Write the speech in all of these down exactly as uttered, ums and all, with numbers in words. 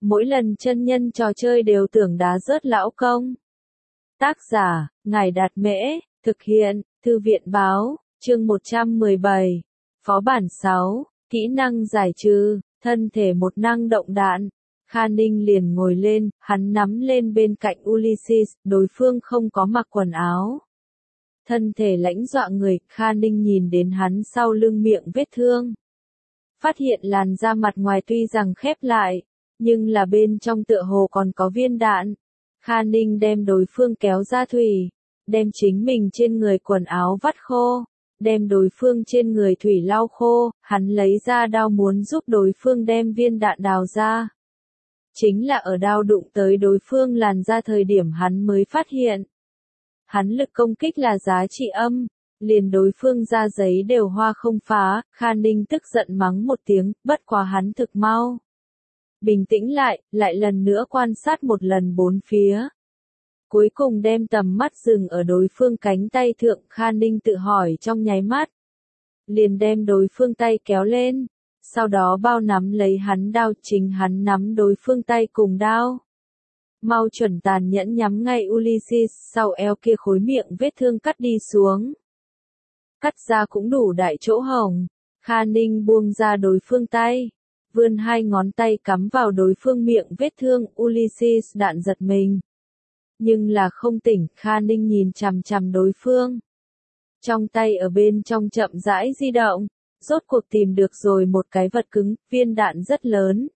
mỗi lần chân nhân trò chơi đều tưởng đá rớt lão công. Tác giả, Ngài Đạt Mễ, thực hiện, Thư viện Báo, chương một trăm mười bảy, Phó bản sáu, kỹ năng giải trừ, thân thể một năng động đạn. Kha Ninh liền ngồi lên, hắn nắm lên bên cạnh Ulysses, đối phương không có mặc quần áo. Thân thể lãnh dọa người, Kha Ninh nhìn đến hắn sau lưng miệng vết thương. Phát hiện làn da mặt ngoài tuy rằng khép lại, nhưng là bên trong tựa hồ còn có viên đạn. Kha Ninh đem đối phương kéo ra thủy, đem chính mình trên người quần áo vắt khô, đem đối phương trên người thủy lau khô, hắn lấy ra đao muốn giúp đối phương đem viên đạn đào ra. Chính là ở đao đụng tới đối phương làn da thời điểm hắn mới phát hiện. Hắn lực công kích là giá trị âm, liền đối phương da giấy đều hoa không phá, Kha Ninh tức giận mắng một tiếng, bất quá hắn thực mau. Bình tĩnh lại, lại lần nữa quan sát một lần bốn phía. Cuối cùng đem tầm mắt dừng ở đối phương cánh tay thượng, Kha Ninh tự hỏi trong nháy mắt. Liền đem đối phương tay kéo lên, sau đó bao nắm lấy hắn đao, chính hắn nắm đối phương tay cùng đao. Mau chuẩn tàn nhẫn nhắm ngay Ulysses, sau eo kia khối miệng vết thương cắt đi xuống. Cắt ra cũng đủ đại chỗ hổng, Kha Ninh buông ra đối phương tay, vươn hai ngón tay cắm vào đối phương miệng vết thương, Ulysses đạn giật mình. Nhưng là không tỉnh, Kha Ninh nhìn chằm chằm đối phương. Trong tay ở bên trong chậm rãi di động, rốt cuộc tìm được rồi một cái vật cứng, viên đạn rất lớn.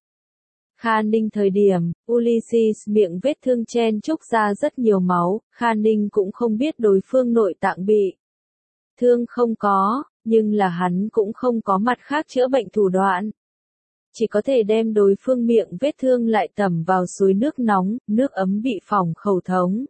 Kha Ninh thời điểm, Ulysses miệng vết thương chen chúc ra rất nhiều máu, Kha Ninh cũng không biết đối phương nội tạng bị thương không có, nhưng là hắn cũng không có mặt khác chữa bệnh thủ đoạn. Chỉ có thể đem đối phương miệng vết thương lại tẩm vào suối nước nóng, nước ấm bị phỏng khẩu thống.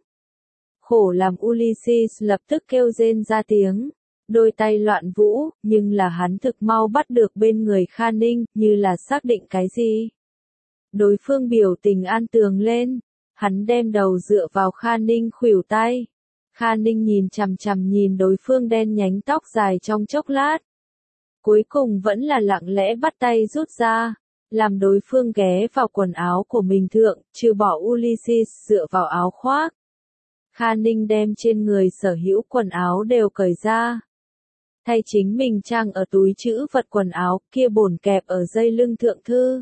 Khổ làm Ulysses lập tức kêu rên ra tiếng, đôi tay loạn vũ, nhưng là hắn thực mau bắt được bên người Kha Ninh, như là xác định cái gì. Đối phương biểu tình an tường lên, hắn đem đầu dựa vào Kha Ninh khuỷu tay. Kha Ninh nhìn chằm chằm nhìn đối phương đen nhánh tóc dài trong chốc lát. Cuối cùng vẫn là lặng lẽ bắt tay rút ra, làm đối phương ghé vào quần áo của mình thượng, trừ bỏ Ulysses dựa vào áo khoác. Kha Ninh đem trên người sở hữu quần áo đều cởi ra. Thay chính mình trang ở túi trữ vật quần áo, kia bổn kẹp ở dây lưng thượng thư.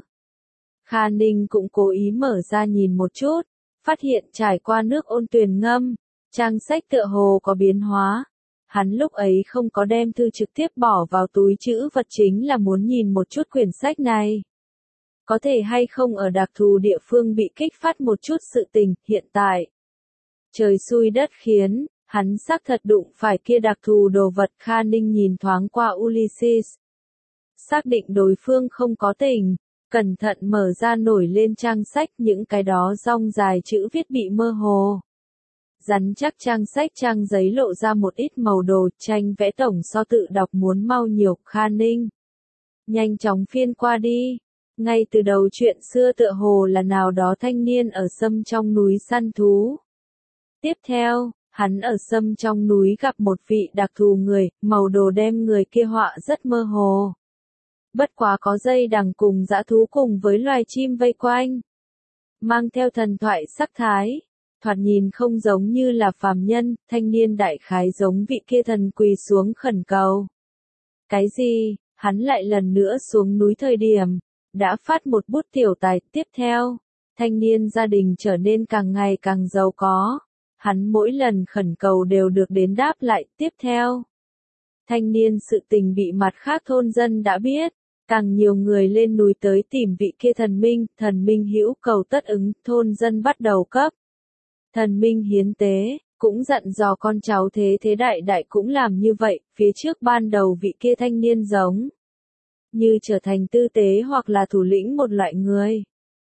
Kha Ninh cũng cố ý mở ra nhìn một chút, phát hiện trải qua nước ôn tuyền ngâm, trang sách tựa hồ có biến hóa. Hắn lúc ấy không có đem thư trực tiếp bỏ vào túi trữ vật chính là muốn nhìn một chút quyển sách này. Có thể hay không ở đặc thù địa phương bị kích phát một chút sự tình, hiện tại. Trời xui đất khiến, hắn xác thật đụng phải kia đặc thù đồ vật. Kha Ninh nhìn thoáng qua Ulysses. Xác định đối phương không có tình, cẩn thận mở ra nổi lên trang sách, những cái đó rong dài chữ viết bị mơ hồ. Rắn chắc trang sách trang giấy lộ ra một ít màu đồ, tranh vẽ tổng so tự đọc muốn mau nhiều. Kha Ninh nhanh chóng phiên qua đi. Ngay từ đầu chuyện xưa tựa hồ là nào đó thanh niên ở sâm trong núi săn thú. Tiếp theo, hắn ở sâm trong núi gặp một vị đặc thù người, màu đồ đem người kia họa rất mơ hồ. Bất quá có dây đằng cùng dã thú cùng với loài chim vây quanh. Mang theo thần thoại sắc thái. Thoạt nhìn không giống như là phàm nhân, thanh niên đại khái giống vị kia thần quỳ xuống khẩn cầu. Cái gì, hắn lại lần nữa xuống núi thời điểm, đã phát một bút tiểu tài. Tiếp theo, thanh niên gia đình trở nên càng ngày càng giàu có. Hắn mỗi lần khẩn cầu đều được đến đáp lại. Tiếp theo, thanh niên sự tình bị mặt khác thôn dân đã biết. Càng nhiều người lên núi tới tìm vị kia thần minh, thần minh hữu cầu tất ứng, thôn dân bắt đầu cấp. Thần minh hiến tế, cũng dặn dò con cháu thế thế đại đại cũng làm như vậy, phía trước ban đầu vị kia thanh niên giống như trở thành tư tế hoặc là thủ lĩnh một loại người.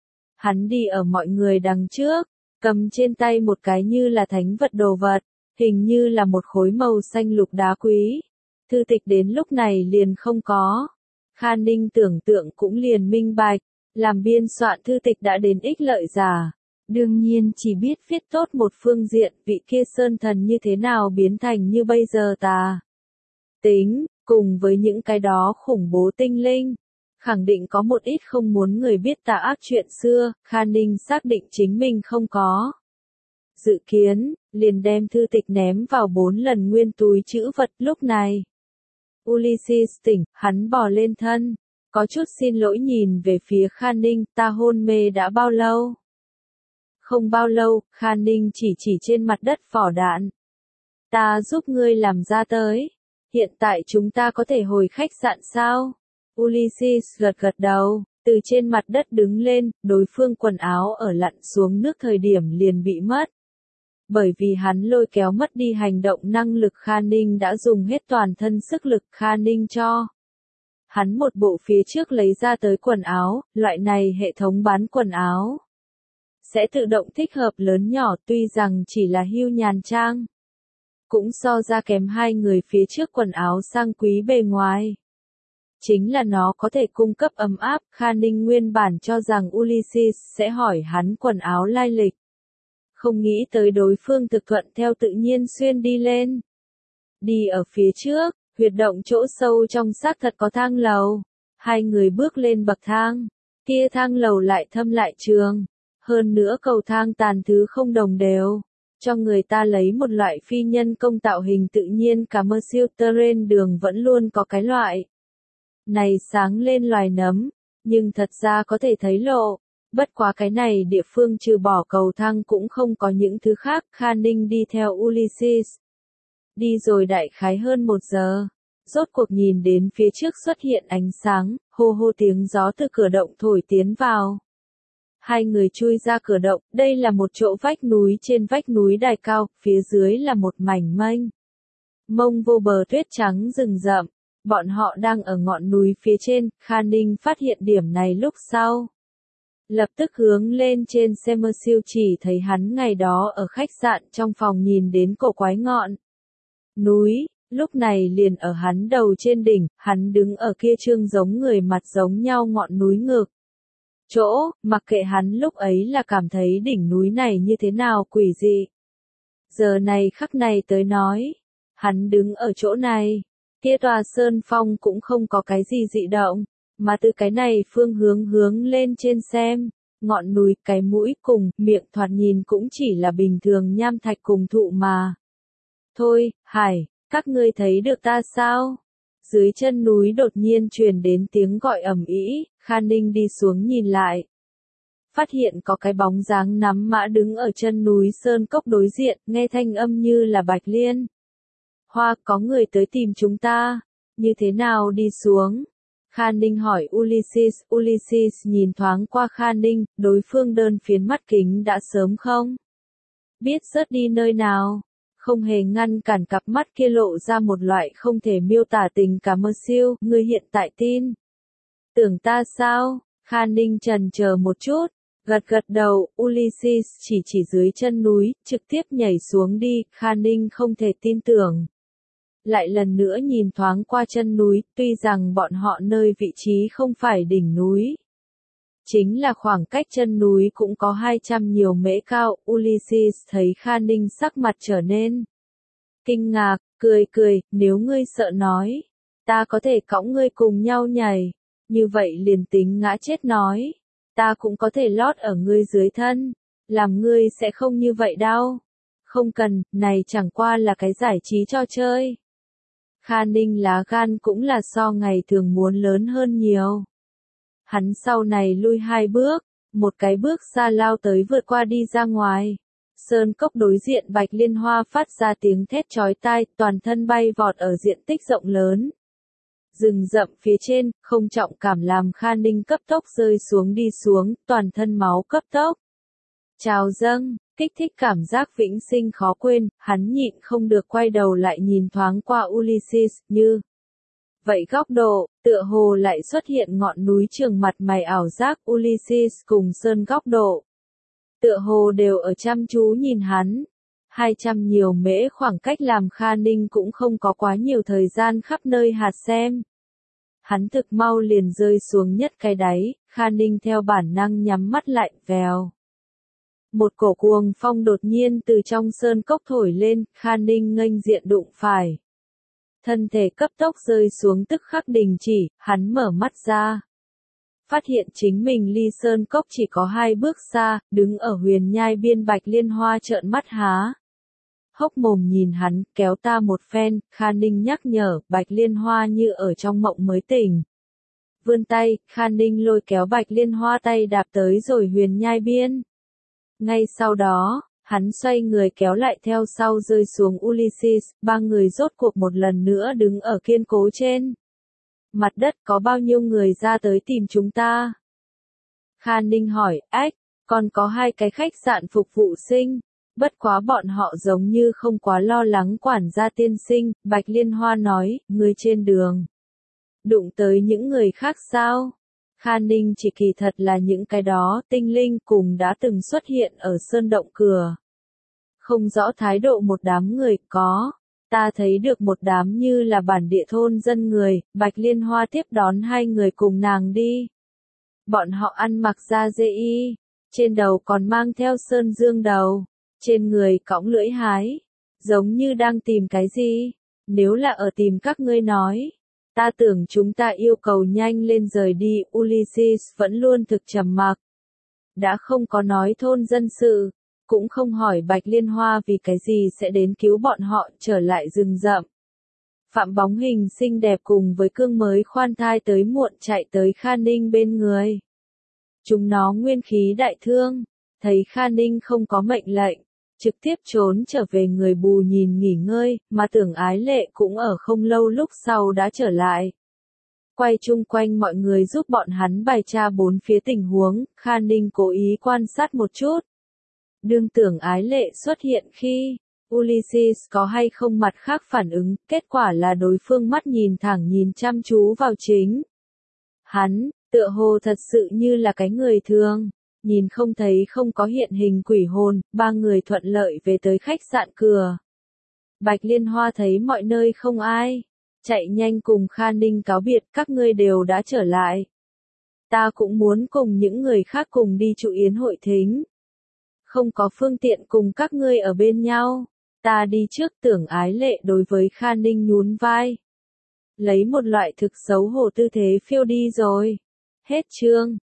Hắn đi ở mọi người đằng trước, cầm trên tay một cái như là thánh vật đồ vật, hình như là một khối màu xanh lục đá quý. Thư tịch đến lúc này liền không có. Kha Ninh tưởng tượng cũng liền minh bạch, làm biên soạn thư tịch đã đến ích lợi giả. Đương nhiên chỉ biết viết tốt một phương diện, vị kia sơn thần như thế nào biến thành như bây giờ tà tính, cùng với những cái đó khủng bố tinh linh. Khẳng định có một ít không muốn người biết tà ác chuyện xưa, Kha Ninh xác định chính mình không có. Dự kiến, liền đem thư tịch ném vào bốn lần nguyên túi trữ vật lúc này. Ulysses tỉnh, hắn bò lên thân, có chút xin lỗi nhìn về phía Kha Ninh, ta hôn mê đã bao lâu? Không bao lâu, Kha Ninh chỉ chỉ trên mặt đất vỏ đạn. Ta giúp ngươi làm ra tới. Hiện tại chúng ta có thể hồi khách sạn sao? Ulysses gật gật đầu, từ trên mặt đất đứng lên, đối phương quần áo ở lặn xuống nước thời điểm liền bị mất. Bởi vì hắn lôi kéo mất đi hành động năng lực Kha Ninh đã dùng hết toàn thân sức lực Kha Ninh cho. Hắn một bộ phía trước lấy ra tới quần áo, loại này hệ thống bán quần áo. Sẽ tự động thích hợp lớn nhỏ tuy rằng chỉ là hưu nhàn trang. Cũng so ra kém hai người phía trước quần áo sang quý bề ngoài. Chính là nó có thể cung cấp ấm áp, Kha Ninh nguyên bản cho rằng Ulysses sẽ hỏi hắn quần áo lai lịch. Không nghĩ tới đối phương thực thuận theo tự nhiên xuyên đi lên. Đi ở phía trước, huyệt động chỗ sâu trong xác thật có thang lầu. Hai người bước lên bậc thang. Kia thang lầu lại thâm lại trường. Hơn nữa cầu thang tàn thứ không đồng đều. Cho người ta lấy một loại phi nhân công tạo hình tự nhiên cả commercial terrain đường vẫn luôn có cái loại. Này sáng lên loài nấm. Nhưng thật ra có thể thấy lộ. Bất quá cái này địa phương trừ bỏ cầu thang cũng không có những thứ khác, Kha Ninh đi theo Ulysses. Đi rồi đại khái hơn một giờ, rốt cuộc nhìn đến phía trước xuất hiện ánh sáng, hô hô tiếng gió từ cửa động thổi tiến vào. Hai người chui ra cửa động, đây là một chỗ vách núi trên vách núi đài cao, phía dưới là một mảnh mênh mông vô bờ tuyết trắng rừng rậm, bọn họ đang ở ngọn núi phía trên, Kha Ninh phát hiện điểm này lúc sau. Lập tức hướng lên trên xe mơ siêu chỉ thấy hắn ngày đó ở khách sạn trong phòng nhìn đến cổ quái ngọn núi, lúc này liền ở hắn đầu trên đỉnh, hắn đứng ở kia trương giống người mặt giống nhau ngọn núi ngược. Chỗ, mặc kệ hắn lúc ấy là cảm thấy đỉnh núi này như thế nào quỷ dị. Giờ này khắc này tới nói, hắn đứng ở chỗ này, kia tòa sơn phong cũng không có cái gì dị động. Mà từ cái này phương hướng hướng lên trên xem, ngọn núi, cái mũi cùng, miệng thoạt nhìn cũng chỉ là bình thường nham thạch cùng thụ mà. Thôi, Hải, các ngươi thấy được ta sao? Dưới chân núi đột nhiên truyền đến tiếng gọi ầm ĩ, Kha Ninh đi xuống nhìn lại. Phát hiện có cái bóng dáng nắm mã đứng ở chân núi sơn cốc đối diện, nghe thanh âm như là Bạch Liên. Hoa, có người tới tìm chúng ta, như thế nào đi xuống? Kha Ninh hỏi Ulysses, Ulysses nhìn thoáng qua Kha Ninh, đối phương đơn phiến mắt kính đã sớm không? Biết rớt đi nơi nào? Không hề ngăn cản cặp mắt kia lộ ra một loại không thể miêu tả tình cảm mơ siêu, ngươi hiện tại tin. Tưởng ta sao? Kha Ninh trần chờ một chút, gật gật đầu, Ulysses chỉ chỉ dưới chân núi, trực tiếp nhảy xuống đi, Kha Ninh không thể tin tưởng. Lại lần nữa nhìn thoáng qua chân núi, tuy rằng bọn họ nơi vị trí không phải đỉnh núi. Chính là khoảng cách chân núi cũng có hai trăm nhiều mễ cao, Ulysses thấy Kha Ninh sắc mặt trở nên kinh ngạc, cười cười, nếu ngươi sợ nói, ta có thể cõng ngươi cùng nhau nhảy, như vậy liền tính ngã chết nói, ta cũng có thể lót ở ngươi dưới thân, làm ngươi sẽ không như vậy đâu. Không cần, này chẳng qua là cái giải trí cho chơi. Kha Ninh lá gan cũng là so ngày thường muốn lớn hơn nhiều. Hắn sau này lui hai bước, một cái bước xa lao tới vượt qua đi ra ngoài. Sơn cốc đối diện Bạch Liên Hoa phát ra tiếng thét chói tai, toàn thân bay vọt ở diện tích rộng lớn. Rừng rậm phía trên, không trọng cảm làm Kha Ninh cấp tốc rơi xuống đi xuống, toàn thân máu cấp tốc. Trào dâng, kích thích cảm giác vĩnh sinh khó quên, hắn nhịn không được quay đầu lại nhìn thoáng qua Ulysses, như vậy góc độ, tựa hồ lại xuất hiện ngọn núi trường mặt mày ảo giác Ulysses cùng sơn góc độ. Tựa hồ đều ở chăm chú nhìn hắn. Hai trăm nhiều mễ khoảng cách làm Kha Ninh cũng không có quá nhiều thời gian khắp nơi hạt xem. Hắn thực mau liền rơi xuống nhất cái đáy, Kha Ninh theo bản năng nhắm mắt lại, vèo. Một cổ cuồng phong đột nhiên từ trong sơn cốc thổi lên, Kha Ninh nghênh diện đụng phải. Thân thể cấp tốc rơi xuống tức khắc đình chỉ, hắn mở mắt ra. phát hiện chính mình ly sơn cốc chỉ có hai bước xa, đứng ở huyền nhai biên Bạch Liên Hoa trợn mắt há hốc mồm nhìn hắn, kéo ta một phen, Kha Ninh nhắc nhở, Bạch Liên Hoa như ở trong mộng mới tỉnh. Vươn tay, Kha Ninh lôi kéo Bạch Liên Hoa tay đạp tới rồi huyền nhai biên. Ngay sau đó, hắn xoay người kéo lại theo sau rơi xuống Ulysses, ba người rốt cuộc một lần nữa đứng ở kiên cố trên mặt đất. Có bao nhiêu người ra tới tìm chúng ta? Kha Ninh hỏi, ách, còn có hai cái khách sạn phục vụ sinh. Bất quá bọn họ giống như không quá lo lắng quản gia tiên sinh, Bạch Liên Hoa nói, người trên đường. Đụng tới những người khác sao? Kha Ninh chỉ kỳ thật là những cái đó tinh linh cùng đã từng xuất hiện ở sơn động cửa. Không rõ thái độ một đám người có. Ta thấy được một đám như là bản địa thôn dân người, Bạch Liên Hoa tiếp đón hai người cùng nàng đi. Bọn họ ăn mặc da dê y, trên đầu còn mang theo sơn dương đầu, trên người cõng lưỡi hái, giống như đang tìm cái gì. Nếu là ở tìm các ngươi nói, ta tưởng chúng ta yêu cầu nhanh lên rời đi. Ulysses vẫn luôn thực trầm mặc, đã không có nói thôn dân sự, cũng không hỏi Bạch Liên Hoa vì cái gì sẽ đến cứu bọn họ trở lại rừng rậm. Phạm bóng hình xinh đẹp cùng với cương mới khoan thai tới muộn chạy tới Kha Ninh bên người. Chúng nó nguyên khí đại thương, thấy Kha Ninh không có mệnh lệnh, trực tiếp trốn trở về người bù nhìn nghỉ ngơi, mà Tưởng Ái Lệ cũng ở không lâu lúc sau đã trở lại. Quay chung quanh mọi người giúp bọn hắn bài tra bốn phía tình huống, Kha Ninh cố ý quan sát một chút. Đương Tưởng Ái Lệ xuất hiện khi Ulysses có hay không mặt khác phản ứng, kết quả là đối phương mắt nhìn thẳng nhìn chăm chú vào chính hắn, tựa hồ thật sự như là cái người thường, nhìn không thấy không có hiện hình quỷ hồn. Ba người thuận lợi về tới khách sạn cửa. Bạch Liên Hoa thấy mọi nơi không ai, chạy nhanh cùng Kha Ninh cáo biệt, các ngươi đều đã trở lại. Ta cũng muốn cùng những người khác cùng đi trụ yến hội thính. Không có phương tiện cùng các ngươi ở bên nhau. Ta đi trước. Tưởng Ái Lệ đối với Kha Ninh nhún vai, lấy một loại thực xấu hổ tư thế phiêu đi rồi. Hết chương.